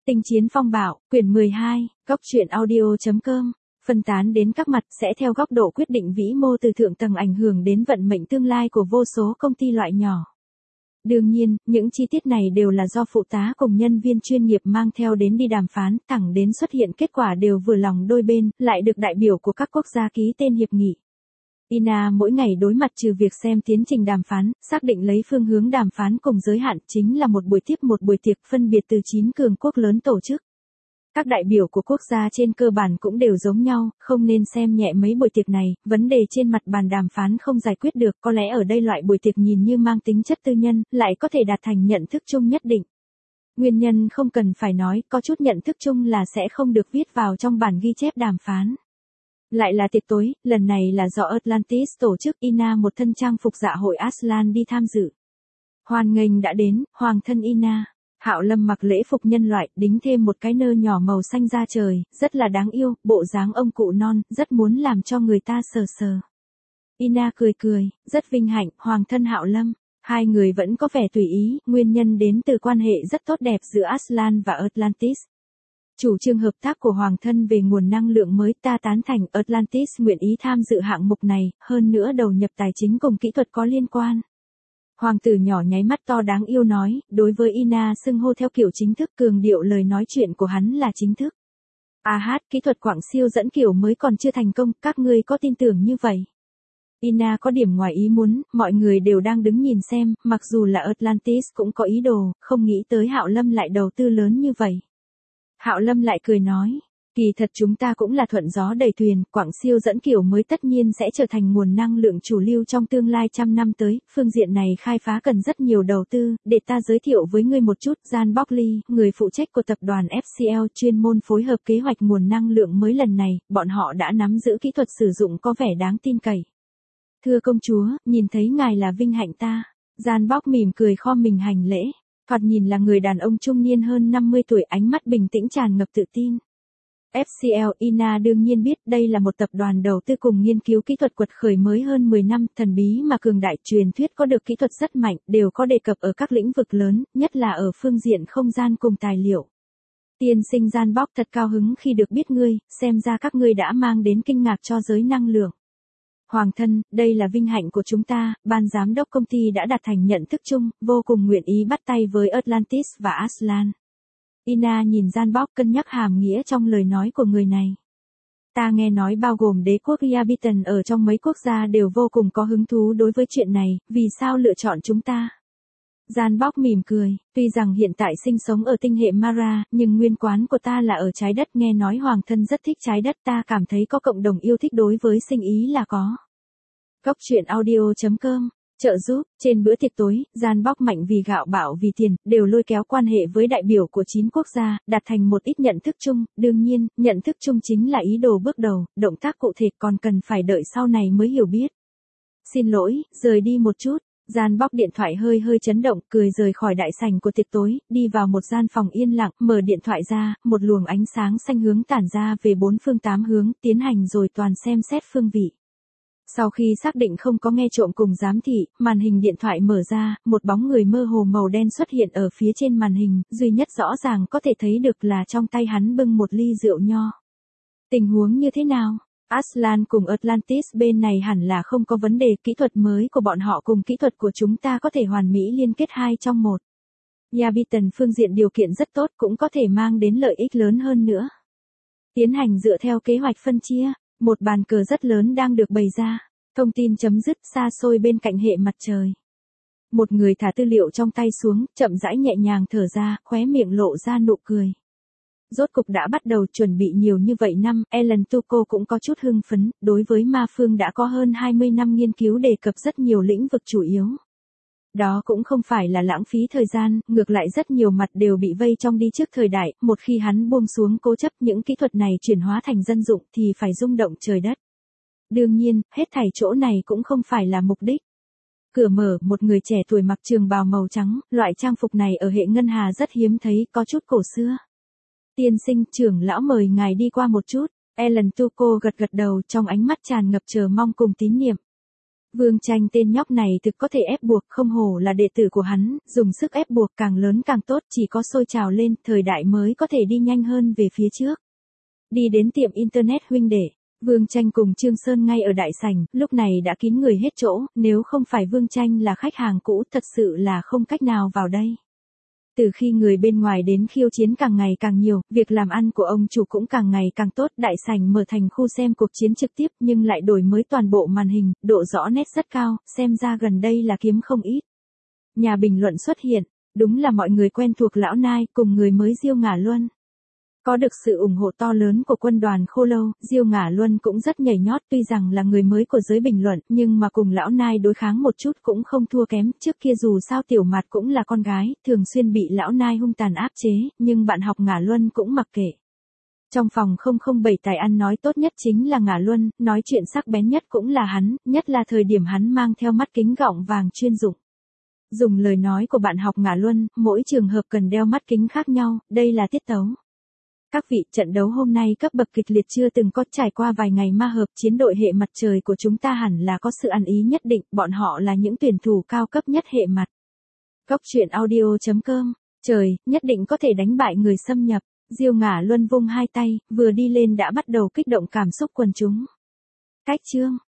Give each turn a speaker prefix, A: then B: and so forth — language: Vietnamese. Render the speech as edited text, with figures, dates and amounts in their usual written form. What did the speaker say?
A: Tinh chiến phong bạo, quyển 12, góc truyện audio.com, phân tán đến các mặt sẽ theo góc độ quyết định vĩ mô từ thượng tầng ảnh hưởng đến vận mệnh tương lai của vô số công ty loại nhỏ. Đương nhiên, những chi tiết này đều là do phụ tá cùng nhân viên chuyên nghiệp mang theo đến đi đàm phán, thẳng đến xuất hiện kết quả đều vừa lòng đôi bên, lại được đại biểu của các quốc gia ký tên hiệp nghị. INA mỗi ngày đối mặt trừ việc xem tiến trình đàm phán, xác định lấy phương hướng đàm phán cùng giới hạn chính là một buổi tiếp một buổi tiệc phân biệt từ 9 cường quốc lớn tổ chức. Các đại biểu của quốc gia trên cơ bản cũng đều giống nhau, không nên xem nhẹ mấy buổi tiệc này, vấn đề trên mặt bàn đàm phán không giải quyết được, có lẽ ở đây loại buổi tiệc nhìn như mang tính chất tư nhân, lại có thể đạt thành nhận thức chung nhất định. Nguyên nhân không cần phải nói, có chút nhận thức chung là sẽ không được viết vào trong bản ghi chép đàm phán. Lại là tiệc tối, lần này là do Atlantis tổ chức, INA một thân trang phục dạ hội Aslan đi tham dự. Hoan nghênh đã đến, hoàng thân INA. Hạo Lâm mặc lễ phục nhân loại, đính thêm một cái nơ nhỏ màu xanh da trời, rất là đáng yêu, bộ dáng ông cụ non, rất muốn làm cho người ta sờ sờ. INA cười cười, rất vinh hạnh, hoàng thân Hạo Lâm. Hai người vẫn có vẻ tùy ý, nguyên nhân đến từ quan hệ rất tốt đẹp giữa Aslan và Atlantis. Chủ trương hợp tác của hoàng thân về nguồn năng lượng mới, ta tán thành, Atlantis nguyện ý tham dự hạng mục này, hơn nữa đầu nhập tài chính cùng kỹ thuật có liên quan. Hoàng tử nhỏ nháy mắt to đáng yêu nói, đối với INA xưng hô theo kiểu chính thức, cường điệu lời nói chuyện của hắn là chính thức. Kỹ thuật quảng siêu dẫn kiểu mới còn chưa thành công, các ngươi có tin tưởng như vậy? INA có điểm ngoài ý muốn, mọi người đều đang đứng nhìn xem, mặc dù là Atlantis cũng có ý đồ, không nghĩ tới Hạo Lâm lại đầu tư lớn như vậy. Hạo Lâm lại cười nói, kỳ thật chúng ta cũng là thuận gió đẩy thuyền, quảng siêu dẫn kiểu mới tất nhiên sẽ trở thành nguồn năng lượng chủ lưu trong tương lai trăm năm tới, phương diện này khai phá cần rất nhiều đầu tư, để ta giới thiệu với ngươi một chút, Jan Buckley, người phụ trách của tập đoàn FCL chuyên môn phối hợp kế hoạch nguồn năng lượng mới lần này, bọn họ đã nắm giữ kỹ thuật sử dụng có vẻ đáng tin cậy. Thưa công chúa, nhìn thấy ngài là vinh hạnh ta. Jan Buck mỉm cười khom mình hành lễ. Thoạt nhìn là người đàn ông trung niên hơn 50 tuổi, ánh mắt bình tĩnh tràn ngập tự tin. FCL INA đương nhiên biết đây là một tập đoàn đầu tư cùng nghiên cứu kỹ thuật quật khởi mới hơn 10 năm, thần bí mà cường đại, truyền thuyết có được kỹ thuật rất mạnh, đều có đề cập ở các lĩnh vực lớn, nhất là ở phương diện không gian cùng tài liệu. Tiên sinh Jan Buck, thật cao hứng khi được biết ngươi, xem ra các ngươi đã mang đến kinh ngạc cho giới năng lượng. Hoàng thân, đây là vinh hạnh của chúng ta, ban giám đốc công ty đã đạt thành nhận thức chung, vô cùng nguyện ý bắt tay với Atlantis và Aslan. INA nhìn Jan Buck cân nhắc hàm nghĩa trong lời nói của người này. Ta nghe nói bao gồm đế quốc Yabitan ở trong mấy quốc gia đều vô cùng có hứng thú đối với chuyện này, vì sao lựa chọn chúng ta? Jan Buck mỉm cười, tuy rằng hiện tại sinh sống ở tinh hệ Mara, nhưng nguyên quán của ta là ở trái đất, nghe nói hoàng thân rất thích trái đất, ta cảm thấy có cộng đồng yêu thích đối với sinh ý là có. Góc truyện audio.com, trợ giúp, trên bữa tiệc tối, Jan Buck mạnh vì gạo bạo vì tiền, đều lôi kéo quan hệ với đại biểu của 9 quốc gia, đạt thành một ít nhận thức chung, đương nhiên, nhận thức chung chính là ý đồ bước đầu, động tác cụ thể còn cần phải đợi sau này mới hiểu biết. Xin lỗi, rời đi một chút. Jan Buck điện thoại hơi chấn động, cười rời khỏi đại sảnh của tiệc tối, đi vào một gian phòng yên lặng, mở điện thoại ra, một luồng ánh sáng xanh hướng tản ra về 4 phương 8 hướng, tiến hành rồi toàn xem xét phương vị. Sau khi xác định không có nghe trộm cùng giám thị, màn hình điện thoại mở ra, một bóng người mơ hồ màu đen xuất hiện ở phía trên màn hình, duy nhất rõ ràng có thể thấy được là trong tay hắn bưng một ly rượu nho. Tình huống như thế nào? Aslan cùng Atlantis bên này hẳn là không có vấn đề, kỹ thuật mới của bọn họ cùng kỹ thuật của chúng ta có thể hoàn mỹ liên kết 2 trong 1. Yabitan phương diện điều kiện rất tốt, cũng có thể mang đến lợi ích lớn hơn nữa. Tiến hành dựa theo kế hoạch phân chia, một bàn cờ rất lớn đang được bày ra. Thông tin chấm dứt, xa xôi bên cạnh hệ mặt trời. Một người thả tư liệu trong tay xuống, chậm rãi nhẹ nhàng thở ra, khóe miệng lộ ra nụ cười. Rốt cục đã bắt đầu, chuẩn bị nhiều như vậy năm, Ellen Tuco cũng có chút hưng phấn, đối với ma phương đã có hơn 20 năm nghiên cứu đề cập rất nhiều lĩnh vực chủ yếu. Đó cũng không phải là lãng phí thời gian, ngược lại rất nhiều mặt đều bị vây trong đi trước thời đại, một khi hắn buông xuống cố chấp những kỹ thuật này chuyển hóa thành dân dụng thì phải rung động trời đất. Đương nhiên, hết thảy chỗ này cũng không phải là mục đích. Cửa mở, một người trẻ tuổi mặc trường bào màu trắng, loại trang phục này ở hệ ngân hà rất hiếm thấy, có chút cổ xưa. Tiên sinh, trưởng lão mời ngài đi qua một chút. Ellen Tuco gật đầu, trong ánh mắt tràn ngập chờ mong cùng tín niệm. Vương Tranh tên nhóc này thực có thể ép buộc, không hổ là đệ tử của hắn, dùng sức ép buộc càng lớn càng tốt, chỉ có sôi trào lên, thời đại mới có thể đi nhanh hơn về phía trước. Đi đến tiệm internet huynh đệ, Vương Tranh cùng Trương Sơn ngay ở đại sảnh, lúc này đã kín người hết chỗ, nếu không phải Vương Tranh là khách hàng cũ thật sự là không cách nào vào đây. Từ khi người bên ngoài đến khiêu chiến càng ngày càng nhiều, việc làm ăn của ông chủ cũng càng ngày càng tốt, đại sảnh mở thành khu xem cuộc chiến trực tiếp nhưng lại đổi mới toàn bộ màn hình, độ rõ nét rất cao, xem ra gần đây là kiếm không ít. Nhà bình luận xuất hiện, đúng là mọi người quen thuộc lão Nai cùng người mới Diêu Ngả Luân. Có được sự ủng hộ to lớn của quân đoàn Khô Lâu, Diêu Ngả Luân cũng rất nhảy nhót, tuy rằng là người mới của giới bình luận, nhưng mà cùng lão Nai đối kháng một chút cũng không thua kém, trước kia dù sao Tiểu Mạt cũng là con gái, thường xuyên bị lão Nai hung tàn áp chế, nhưng bạn học Ngả Luân cũng mặc kệ. Trong phòng 007 tài ăn nói tốt nhất chính là Ngả Luân, nói chuyện sắc bén nhất cũng là hắn, nhất là thời điểm hắn mang theo mắt kính gọng vàng chuyên dụng. Dùng lời nói của bạn học Ngả Luân, mỗi trường hợp cần đeo mắt kính khác nhau, đây là tiết tấu. Các vị, trận đấu hôm nay cấp bậc kịch liệt chưa từng có, trải qua vài ngày ma hợp, chiến đội hệ mặt trời của chúng ta hẳn là có sự ăn ý nhất định, bọn họ là những tuyển thủ cao cấp nhất hệ mặt. Góc truyện audio.com, trời, nhất định có thể đánh bại người xâm nhập. Diêu Ngả Luân vung hai tay, vừa đi lên đã bắt đầu kích động cảm xúc quần chúng. Cách chương